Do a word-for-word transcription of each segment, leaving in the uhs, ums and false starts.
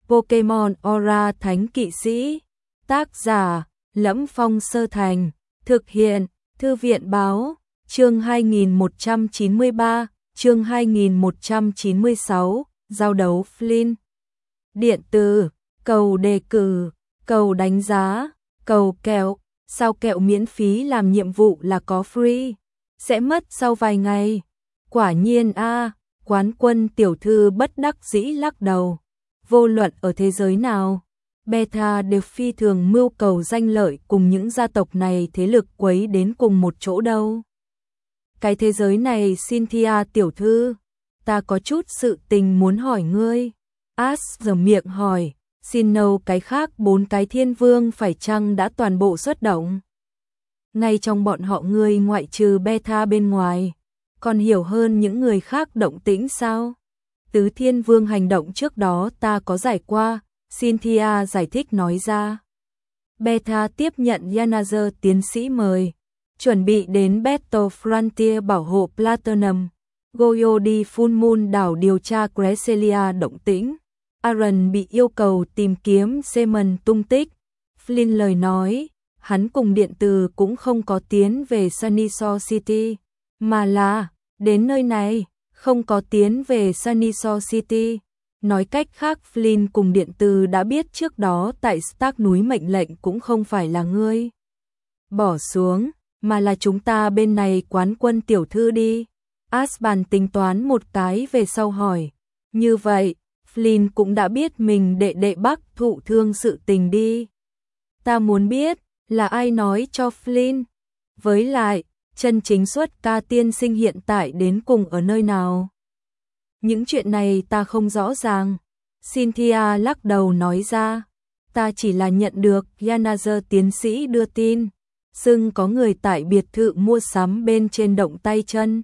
Pokemon Aura Thánh Kỵ Sĩ. Tác giả: Lẫm Phong Sơ Thành. Thực hiện: Thư viện báo. Chương hai nghìn một trăm chín mươi ba, chương hai nghìn một trăm chín mươi sáu, giao đấu Flynn. Điện tử, cầu đề cử, cầu đánh giá, cầu kẹo, sao kẹo miễn phí làm nhiệm vụ là có free, sẽ mất sau vài ngày. Quả nhiên a, à, Quán Quân tiểu thư bất đắc dĩ lắc đầu. Vô luận ở thế giới nào, Beta đều phi thường mưu cầu danh lợi cùng những gia tộc này thế lực quấy đến cùng một chỗ đâu. Cái thế giới này Cynthia tiểu thư, ta có chút sự tình muốn hỏi ngươi. Ash giở miệng hỏi, Sinnoh cái khác bốn cái thiên vương phải chăng đã toàn bộ xuất động? Ngay trong bọn họ ngươi ngoại trừ Beta bên ngoài, còn hiểu hơn những người khác động tĩnh sao? Tứ thiên vương hành động trước đó ta có giải qua, Cynthia giải thích nói ra. Beta tiếp nhận Yanazer tiến sĩ mời, chuẩn bị đến Battle Frontier bảo hộ Platinum. Goyo đi Full Moon đảo điều tra Cresselia động tĩnh. Aaron bị yêu cầu tìm kiếm Seaman tung tích. Flynn lời nói, hắn cùng điện tử cũng không có tiến về Sunnysore City, mà là đến nơi này, không có tiến về Sunnysore City. Nói cách khác Flynn cùng điện tử đã biết trước đó tại Stark núi mệnh lệnh cũng không phải là ngươi bỏ xuống, mà là chúng ta bên này Quán Quân tiểu thư đi. Asban tính toán một cái về sau hỏi, như vậy, Flynn cũng đã biết mình đệ đệ Bắc thụ thương sự tình đi. Ta muốn biết, là ai nói cho Flynn? Với lại, chân chính xuất ca tiên sinh hiện tại đến cùng ở nơi nào? Những chuyện này ta không rõ ràng. Cynthia lắc đầu nói ra, ta chỉ là nhận được Yanazer tiến sĩ đưa tin, xưng có người tại biệt thự mua sắm bên trên động tay chân.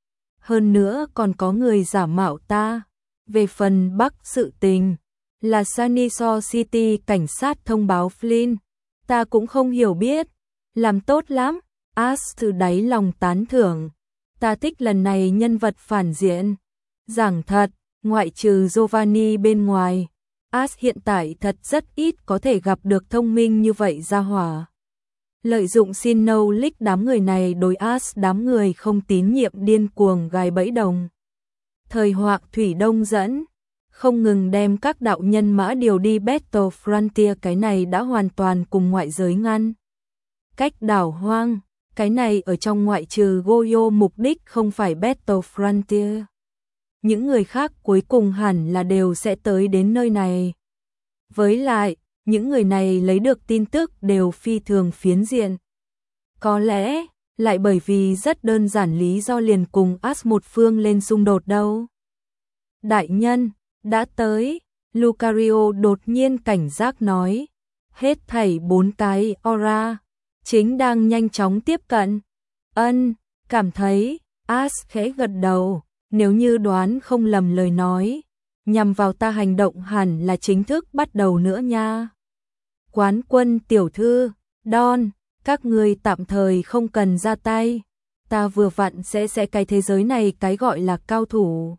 Hơn nữa còn có người giả mạo ta. Về phần Bắc sự tình, là Sunnysore City cảnh sát thông báo Flynn, ta cũng không hiểu biết. Làm tốt lắm, Ash từ đáy lòng tán thưởng. Ta thích lần này nhân vật phản diện. Giảng thật, ngoại trừ Giovanni bên ngoài, Ash hiện tại thật rất ít có thể gặp được thông minh như vậy ra hỏa. Lợi dụng Sinnoh League đám người này đối Ash đám người không tín nhiệm điên cuồng gài bẫy đồng. Thời Hoạc Thủy Đông dẫn, không ngừng đem các đạo nhân mã điều đi Battle Frontier, cái này đã hoàn toàn cùng ngoại giới ngăn. Cách đảo hoang, cái này ở trong ngoại trừ Goyo mục đích không phải Battle Frontier. Những người khác cuối cùng hẳn là đều sẽ tới đến nơi này. Với lại, những người này lấy được tin tức đều phi thường phiến diện. Có lẽ, lại bởi vì rất đơn giản lý do liền cùng Ash một phương lên xung đột đâu. Đại nhân, đã tới, Lucario đột nhiên cảnh giác nói. Hết thảy bốn cái aura, chính đang nhanh chóng tiếp cận. Ân, cảm thấy, Ash khẽ gật đầu, nếu như đoán không lầm lời nói, nhằm vào ta hành động hẳn là chính thức bắt đầu nữa nha. Quán Quân tiểu thư, Don, các ngươi tạm thời không cần ra tay, ta vừa vặn sẽ sẽ cái thế giới này cái gọi là cao thủ.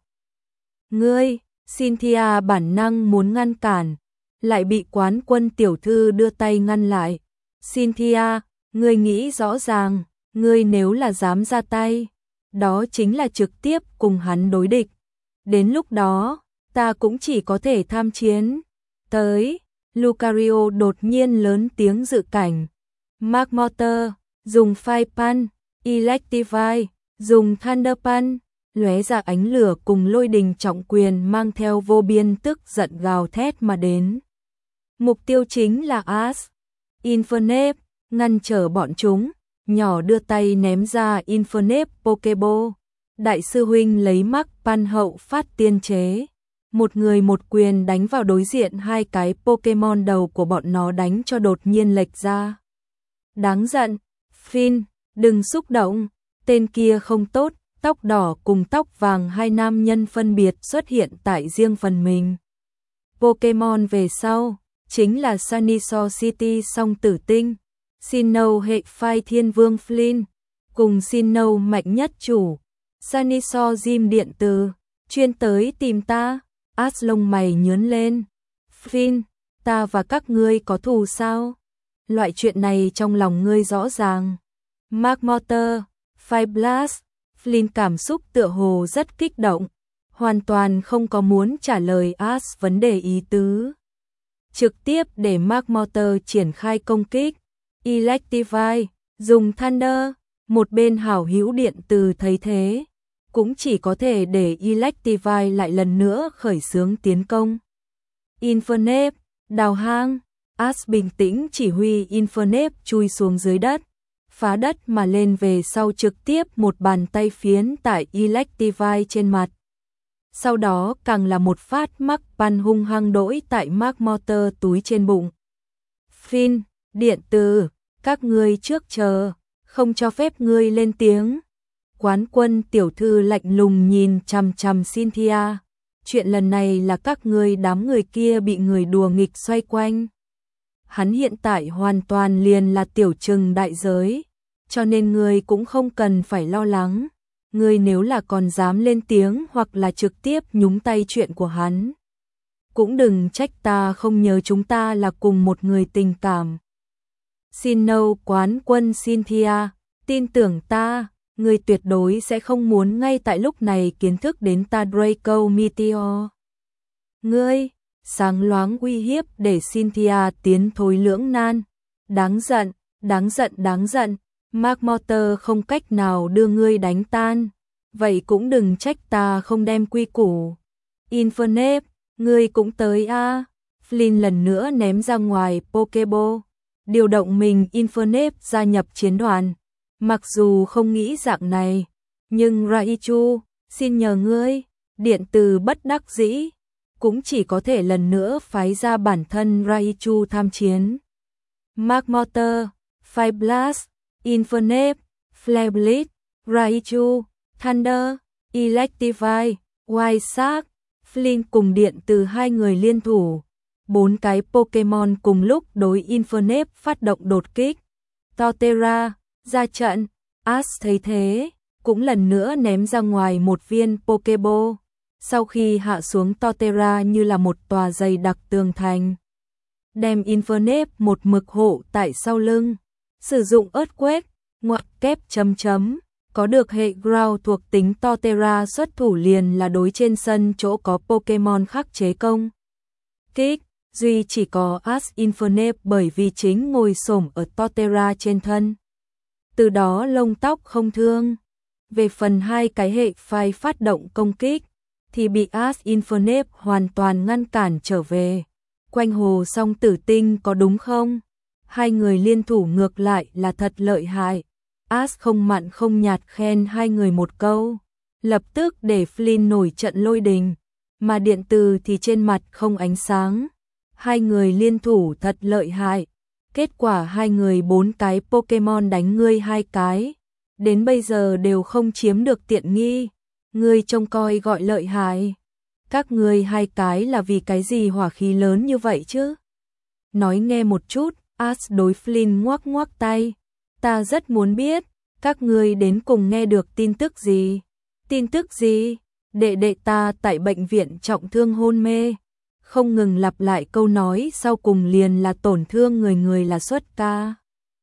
Ngươi, Cynthia bản năng muốn ngăn cản, lại bị Quán Quân tiểu thư đưa tay ngăn lại. Cynthia, ngươi nghĩ rõ ràng, ngươi nếu là dám ra tay, đó chính là trực tiếp cùng hắn đối địch. Đến lúc đó, ta cũng chỉ có thể tham chiến. Tới, Lucario đột nhiên lớn tiếng dự cảnh. Mark Motor, dùng Fire Punch, Electivire, dùng Thunder Punch, lóe ra ánh lửa cùng lôi đình trọng quyền mang theo vô biên tức giận gào thét mà đến. Mục tiêu chính là Ash. Infernape, ngăn trở bọn chúng, nhỏ đưa tay ném ra Infernape Pokeball. Đại sư huynh lấy Mark Punch hậu phát tiên chế. Một người một quyền đánh vào đối diện hai cái Pokemon đầu của bọn nó đánh cho đột nhiên lệch ra. Đáng giận, Finn, đừng xúc động, tên kia không tốt, tóc đỏ cùng tóc vàng hai nam nhân phân biệt xuất hiện tại riêng phần mình. Pokemon về sau, chính là Sunnysore City song tử tinh, Sinnoh hệ phai thiên vương Flynn, cùng Sinnoh mạnh nhất chủ, Sunnysore Gym điện tử, chuyên tới tìm ta. Ash lông mày nhướng lên. Flynn, ta và các ngươi có thù sao? Loại chuyện này trong lòng ngươi rõ ràng. Mark Motter, Fireblast, Flynn cảm xúc tựa hồ rất kích động, hoàn toàn không có muốn trả lời Ash vấn đề ý tứ. Trực tiếp để Mark Motter triển khai công kích. Electivire, dùng Thunder, một bên hảo hữu điện từ thấy thế, cũng chỉ có thể để Electivire lại lần nữa khởi xướng tiến công. Infernape, đào hang, Ash bình tĩnh chỉ huy Infernape chui xuống dưới đất, phá đất mà lên về sau trực tiếp một bàn tay phiến tại Electivire trên mặt. Sau đó càng là một phát mắc pan hung hăng đỗi tại Mark Motter túi trên bụng. Flynn, điện từ, các ngươi trước chờ, không cho phép ngươi lên tiếng. Quán quân tiểu thư lạnh lùng nhìn chằm chằm Cynthia. Chuyện lần này là các ngươi đám người kia bị người đùa nghịch xoay quanh. Hắn hiện tại hoàn toàn liền là tiểu trừng đại giới, cho nên ngươi cũng không cần phải lo lắng. Ngươi nếu là còn dám lên tiếng hoặc là trực tiếp nhúng tay chuyện của hắn, cũng đừng trách ta không nhớ chúng ta là cùng một người tình cảm. Xin nâu quán quân Cynthia, tin tưởng ta, ngươi tuyệt đối sẽ không muốn ngay tại lúc này kiến thức đến ta Draco Meteor. Ngươi, sáng loáng uy hiếp để Cynthia tiến thối lưỡng nan. Đáng giận, đáng giận, đáng giận, Mark Motter không cách nào đưa ngươi đánh tan. Vậy cũng đừng trách ta không đem quy củ. Infernape, ngươi cũng tới a. À. Flynn lần nữa ném ra ngoài Pokeball, điều động mình Infernape gia nhập chiến đoàn. Mặc dù không nghĩ dạng này, nhưng Raichu, xin nhờ ngươi, điện từ bất đắc dĩ, cũng chỉ có thể lần nữa phái ra bản thân Raichu tham chiến. Mark Motter, Fireblast, Infernape, Flare Blitz, Raichu, Thunder, Electivire, White Shark, Flynn cùng điện từ hai người liên thủ. Bốn cái Pokemon cùng lúc đối Infernape phát động đột kích. Torterra, ra trận, Ash thấy thế, cũng lần nữa ném ra ngoài một viên Pokeball. Sau khi hạ xuống Torterra như là một tòa dày đặc tường thành, đem Infernape một mực hộ tại sau lưng. Sử dụng Earthquake, ngoặc kép chấm chấm, có được hệ Ground thuộc tính Torterra xuất thủ liền là đối trên sân chỗ có Pokemon khắc chế công kích. Duy chỉ có Ash Infernape bởi vì chính ngồi xổm ở Torterra trên thân, từ đó lông tóc không thương. Về phần hai cái hệ phai phát động công kích thì bị Ash Infernape hoàn toàn ngăn cản trở về. Quanh hồ song tử tinh có đúng không? Hai người liên thủ ngược lại là thật lợi hại. Ash không mặn không nhạt khen hai người một câu, lập tức để Flynn nổi trận lôi đình, mà điện từ thì trên mặt không ánh sáng. Hai người liên thủ thật lợi hại. Kết quả hai người bốn cái Pokemon đánh ngươi hai cái, đến bây giờ đều không chiếm được tiện nghi. Ngươi trông coi gọi lợi hại. Các ngươi hai cái là vì cái gì hỏa khí lớn như vậy chứ? Nói nghe một chút. Ash đối Flynn ngoắc ngoắc tay. Ta rất muốn biết, các ngươi đến cùng nghe được tin tức gì? Tin tức gì? Đệ đệ ta tại bệnh viện trọng thương hôn mê. Không ngừng lặp lại câu nói sau cùng liền là tổn thương người người là xuất ca.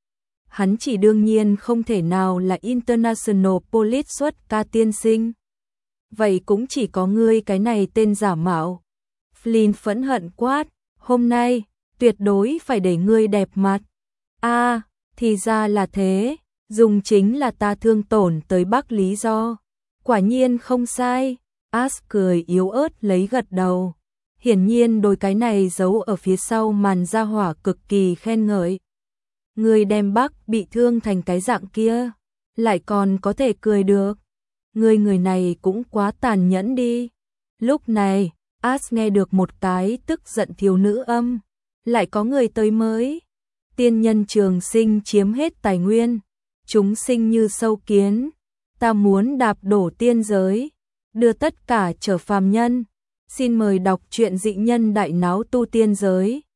Hắn chỉ đương nhiên không thể nào là International Police xuất ca tiên sinh. Vậy cũng chỉ có ngươi cái này tên giả mạo. Flynn phẫn hận quát, hôm nay tuyệt đối phải để ngươi đẹp mặt. A, à, thì ra là thế, dùng chính là ta thương tổn tới Bắc lý do. Quả nhiên không sai. Ash cười yếu ớt lấy gật đầu. Hiển nhiên đôi cái này giấu ở phía sau màn gia hỏa cực kỳ khen ngợi. Ngươi đem Bắc bị thương thành cái dạng kia, lại còn có thể cười được. Ngươi người này cũng quá tàn nhẫn đi. Lúc này, Ash nghe được một cái tức giận thiếu nữ âm. Lại có người tới mới. Tiên nhân trường sinh chiếm hết tài nguyên. Chúng sinh như sâu kiến. Ta muốn đạp đổ tiên giới, đưa tất cả trở phàm nhân. Xin mời đọc truyện Dị Nhân Đại Náo Tu Tiên Giới.